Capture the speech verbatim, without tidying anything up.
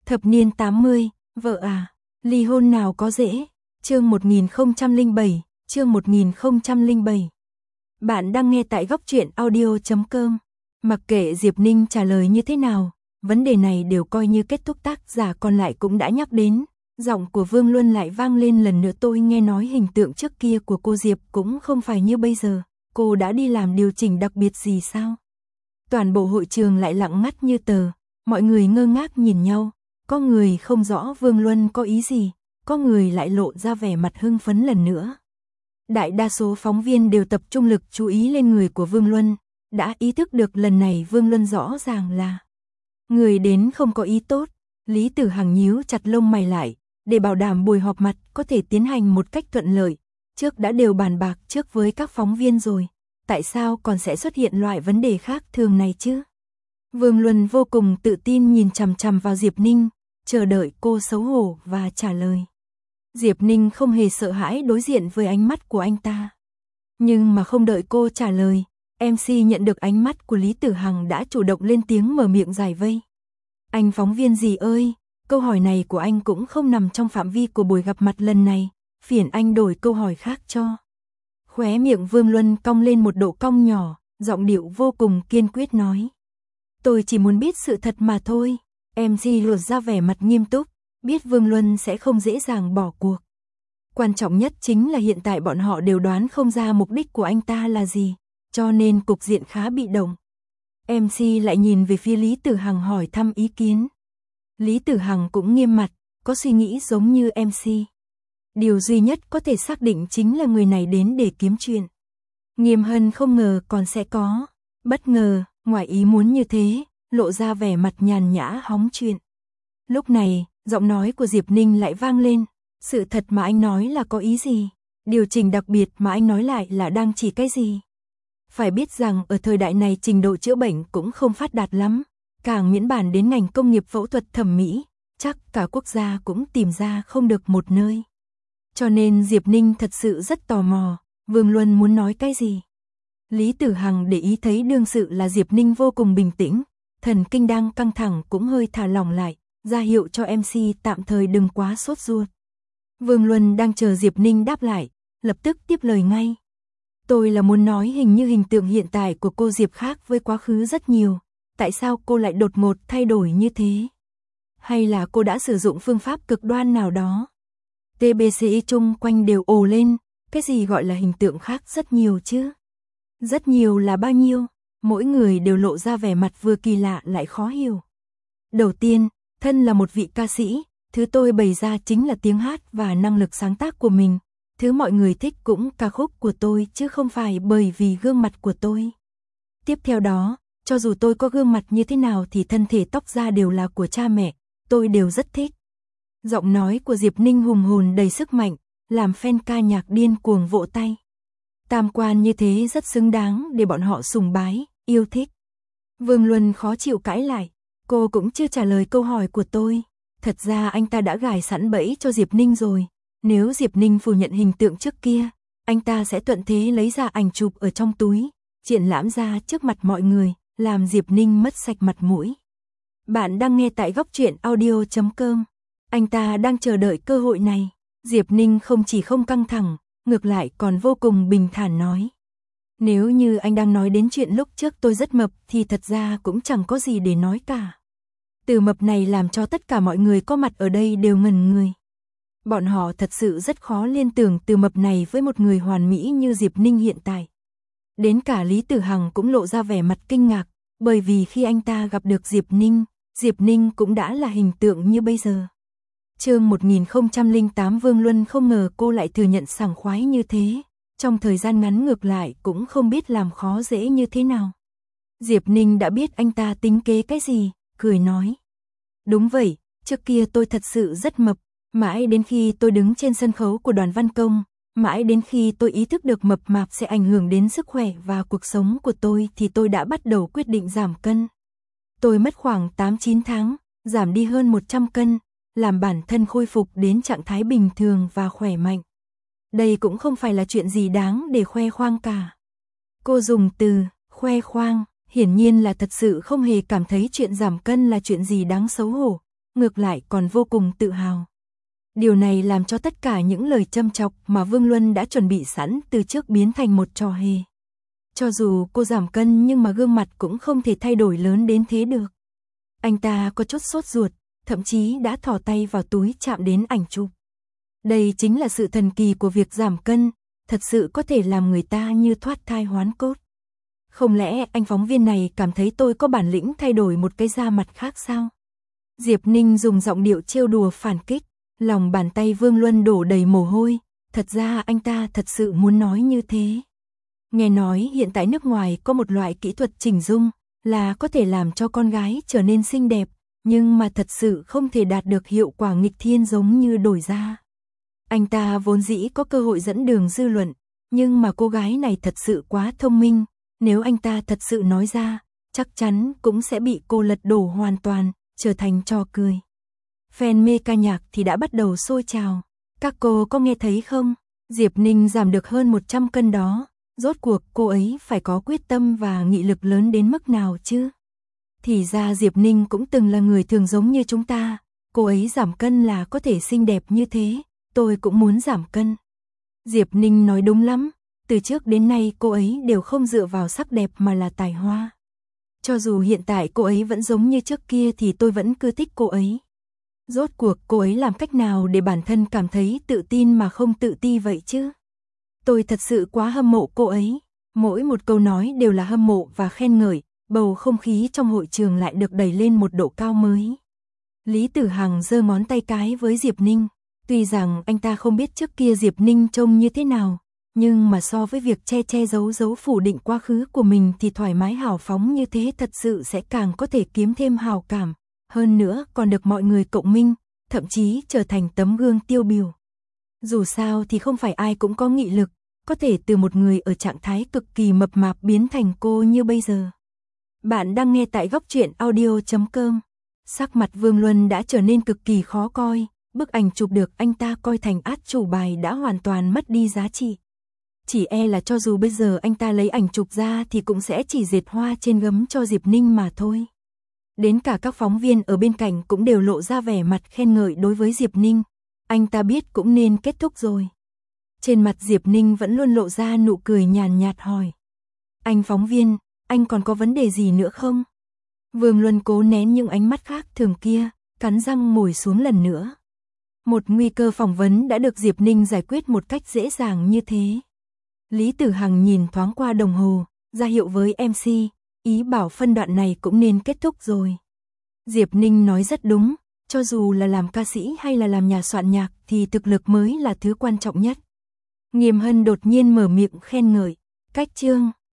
Thập niên tám mươi, vợ à, ly hôn nào có dễ. Chương một nghìn không trăm lẻ bảy, chương một nghìn không trăm lẻ bảy. Bạn đang nghe tại góc truyện audio chấm com. Mặc kệ Diệp Ninh trả lời như thế nào, vấn đề này đều coi như kết thúc, tác giả còn lại cũng đã nhắc đến. Giọng của Vương Luân lại vang lên lần nữa, tôi nghe nói hình tượng trước kia của cô Diệp cũng không phải như bây giờ, cô đã đi làm điều chỉnh đặc biệt gì sao? Toàn bộ hội trường lại lặng ngắt như tờ, mọi người ngơ ngác nhìn nhau, có người không rõ Vương Luân có ý gì, có người lại lộ ra vẻ mặt hưng phấn lần nữa. Đại đa số phóng viên đều tập trung lực chú ý lên người của Vương Luân, đã ý thức được lần này Vương Luân rõ ràng là người đến không có ý tốt. Lý Tử Hằng nhíu chặt lông mày lại, để bảo đảm buổi họp mặt có thể tiến hành một cách thuận lợi, trước đã đều bàn bạc trước với các phóng viên rồi, tại sao còn sẽ xuất hiện loại vấn đề khác thường này chứ? Vương Luân vô cùng tự tin nhìn chằm chằm vào Diệp Ninh, chờ đợi cô xấu hổ và trả lời. Diệp Ninh không hề sợ hãi đối diện với ánh mắt của anh ta. Nhưng mà không đợi cô trả lời, em xê nhận được ánh mắt của Lý Tử Hằng đã chủ động lên tiếng mở miệng giải vây. Anh phóng viên gì ơi, câu hỏi này của anh cũng không nằm trong phạm vi của buổi gặp mặt lần này, phiền anh đổi câu hỏi khác cho. Khóe miệng Vương Luân cong lên một độ cong nhỏ, giọng điệu vô cùng kiên quyết nói. Tôi chỉ muốn biết sự thật mà thôi. Em xê lột ra vẻ mặt nghiêm túc, biết Vương Luân sẽ không dễ dàng bỏ cuộc. Quan trọng nhất chính là hiện tại bọn họ đều đoán không ra mục đích của anh ta là gì, cho nên cục diện khá bị động. em xê lại nhìn về phía Lý Tử Hằng hỏi thăm ý kiến. Lý Tử Hằng cũng nghiêm mặt, có suy nghĩ giống như em xê. Điều duy nhất có thể xác định chính là người này đến để kiếm chuyện. Nghiêm Hân không ngờ còn sẽ có bất ngờ, ngoài ý muốn như thế, lộ ra vẻ mặt nhàn nhã hóng chuyện. Lúc này, giọng nói của Diệp Ninh lại vang lên. Sự thật mà anh nói là có ý gì? Điều chỉnh đặc biệt mà anh nói lại là đang chỉ cái gì? Phải biết rằng ở thời đại này trình độ chữa bệnh cũng không phát đạt lắm, càng miễn bàn đến ngành công nghiệp phẫu thuật thẩm mỹ, chắc cả quốc gia cũng tìm ra không được một nơi. Cho nên Diệp Ninh thật sự rất tò mò, Vương Luân muốn nói cái gì? Lý Tử Hằng để ý thấy đương sự là Diệp Ninh vô cùng bình tĩnh, thần kinh đang căng thẳng cũng hơi thả lỏng lại, ra hiệu cho em xê tạm thời đừng quá sốt ruột. Vương Luân đang chờ Diệp Ninh đáp lại, lập tức tiếp lời ngay. Tôi là muốn nói hình như hình tượng hiện tại của cô Diệp khác với quá khứ rất nhiều, tại sao cô lại đột ngột thay đổi như thế? Hay là cô đã sử dụng phương pháp cực đoan nào đó? tê bê xê chung quanh đều ồ lên, cái gì gọi là hình tượng khác rất nhiều chứ? Rất nhiều là bao nhiêu? Mỗi người đều lộ ra vẻ mặt vừa kỳ lạ lại khó hiểu. Đầu tiên, thân là một vị ca sĩ, thứ tôi bày ra chính là tiếng hát và năng lực sáng tác của mình. Thứ mọi người thích cũng ca khúc của tôi chứ không phải bởi vì gương mặt của tôi. Tiếp theo đó, cho dù tôi có gương mặt như thế nào thì thân thể tóc da đều là của cha mẹ, tôi đều rất thích. Giọng nói của Diệp Ninh hùng hồn đầy sức mạnh, làm fan ca nhạc điên cuồng vỗ tay. Tam quan như thế rất xứng đáng để bọn họ sùng bái, yêu thích. Vương Luân khó chịu cãi lại, cô cũng chưa trả lời câu hỏi của tôi. Thật ra anh ta đã gài sẵn bẫy cho Diệp Ninh rồi. Nếu Diệp Ninh phủ nhận hình tượng trước kia, anh ta sẽ thuận thế lấy ra ảnh chụp ở trong túi, triển lãm ra trước mặt mọi người, làm Diệp Ninh mất sạch mặt mũi. Bạn đang nghe tại góc truyện audio chấm com. Anh ta đang chờ đợi cơ hội này. Diệp Ninh không chỉ không căng thẳng, ngược lại còn vô cùng bình thản nói. Nếu như anh đang nói đến chuyện lúc trước tôi rất mập thì thật ra cũng chẳng có gì để nói cả. Từ mập này làm cho tất cả mọi người có mặt ở đây đều ngẩn người. Bọn họ thật sự rất khó liên tưởng từ mập này với một người hoàn mỹ như Diệp Ninh hiện tại. Đến cả Lý Tử Hằng cũng lộ ra vẻ mặt kinh ngạc, bởi vì khi anh ta gặp được Diệp Ninh, Diệp Ninh cũng đã là hình tượng như bây giờ. Chương một nghìn không trăm lẻ tám. Vương Luân không ngờ cô lại thừa nhận sảng khoái như thế, trong thời gian ngắn ngược lại cũng không biết làm khó dễ như thế nào. Diệp Ninh đã biết anh ta tính kế cái gì, cười nói. Đúng vậy, trước kia tôi thật sự rất mập, mãi đến khi tôi đứng trên sân khấu của Đoàn Văn Công, mãi đến khi tôi ý thức được mập mạp sẽ ảnh hưởng đến sức khỏe và cuộc sống của tôi thì tôi đã bắt đầu quyết định giảm cân. Tôi mất khoảng tám chín tháng, giảm đi hơn một trăm cân, làm bản thân khôi phục đến trạng thái bình thường và khỏe mạnh. Đây cũng không phải là chuyện gì đáng để khoe khoang cả. Cô dùng từ khoe khoang, hiển nhiên là thật sự không hề cảm thấy chuyện giảm cân là chuyện gì đáng xấu hổ. ngược lại còn vô cùng tự hào. Điều này làm cho tất cả những lời châm chọc mà Vương Luân đã chuẩn bị sẵn từ trước biến thành một trò hề. Cho dù cô giảm cân nhưng mà gương mặt cũng không thể thay đổi lớn đến thế được. Anh ta có chút sốt ruột, thậm chí đã thò tay vào túi chạm đến ảnh chụp. Đây chính là sự thần kỳ của việc giảm cân, thật sự có thể làm người ta như thoát thai hoán cốt. Không lẽ anh phóng viên này cảm thấy tôi có bản lĩnh thay đổi một cái da mặt khác sao? Diệp Ninh dùng giọng điệu trêu đùa phản kích, lòng bàn tay Vương Luân đổ đầy mồ hôi, thật ra anh ta thật sự muốn nói như thế. Nghe nói hiện tại nước ngoài có một loại kỹ thuật chỉnh dung, là có thể làm cho con gái trở nên xinh đẹp, nhưng mà thật sự không thể đạt được hiệu quả nghịch thiên giống như đổi da. Anh ta vốn dĩ có cơ hội dẫn đường dư luận, nhưng mà cô gái này thật sự quá thông minh, nếu anh ta thật sự nói ra, chắc chắn cũng sẽ bị cô lật đổ hoàn toàn, trở thành trò cười. Fan mê ca nhạc thì đã bắt đầu sôi trào. Các cô có nghe thấy không? Diệp Ninh giảm được hơn một trăm cân đó. Rốt cuộc cô ấy phải có quyết tâm và nghị lực lớn đến mức nào chứ? Thì ra Diệp Ninh cũng từng là người thường giống như chúng ta. Cô ấy giảm cân là có thể xinh đẹp như thế. Tôi cũng muốn giảm cân. Diệp Ninh nói đúng lắm. Từ trước đến nay cô ấy đều không dựa vào sắc đẹp mà là tài hoa. Cho dù hiện tại cô ấy vẫn giống như trước kia thì tôi vẫn cứ thích cô ấy. Rốt cuộc cô ấy làm cách nào để bản thân cảm thấy tự tin mà không tự ti vậy chứ? Tôi thật sự quá hâm mộ cô ấy. Mỗi một câu nói đều là hâm mộ và khen ngợi, bầu không khí trong hội trường lại được đẩy lên một độ cao mới. Lý Tử Hằng giơ ngón tay cái với Diệp Ninh. Tuy rằng anh ta không biết trước kia Diệp Ninh trông như thế nào, nhưng mà so với việc che che giấu giấu phủ định quá khứ của mình thì thoải mái hào phóng như thế thật sự sẽ càng có thể kiếm thêm hào cảm. Hơn nữa còn được mọi người cộng minh, thậm chí trở thành tấm gương tiêu biểu. Dù sao thì không phải ai cũng có nghị lực, có thể từ một người ở trạng thái cực kỳ mập mạp biến thành cô như bây giờ. Bạn đang nghe tại góc truyện audio chấm com. Sắc mặt Vương Luân đã trở nên cực kỳ khó coi, bức ảnh chụp được anh ta coi thành át chủ bài đã hoàn toàn mất đi giá trị. Chỉ e là cho dù bây giờ anh ta lấy ảnh chụp ra thì cũng sẽ chỉ dệt hoa trên gấm cho Diệp Ninh mà thôi. Đến cả các phóng viên ở bên cạnh cũng đều lộ ra vẻ mặt khen ngợi đối với Diệp Ninh. Anh ta biết cũng nên kết thúc rồi. Trên mặt Diệp Ninh vẫn luôn lộ ra nụ cười nhàn nhạt hỏi. Anh phóng viên, anh còn có vấn đề gì nữa không? Vương Luân cố nén những ánh mắt khác thường kia, cắn răng ngồi xuống lần nữa. Một nguy cơ phỏng vấn đã được Diệp Ninh giải quyết một cách dễ dàng như thế. Lý Tử Hằng nhìn thoáng qua đồng hồ, ra hiệu với em xê, ý bảo phân đoạn này cũng nên kết thúc rồi. Diệp Ninh nói rất đúng, cho dù là làm ca sĩ hay là làm nhà soạn nhạc thì thực lực mới là thứ quan trọng nhất. Nghiêm Hân đột nhiên mở miệng khen ngợi, cách chương.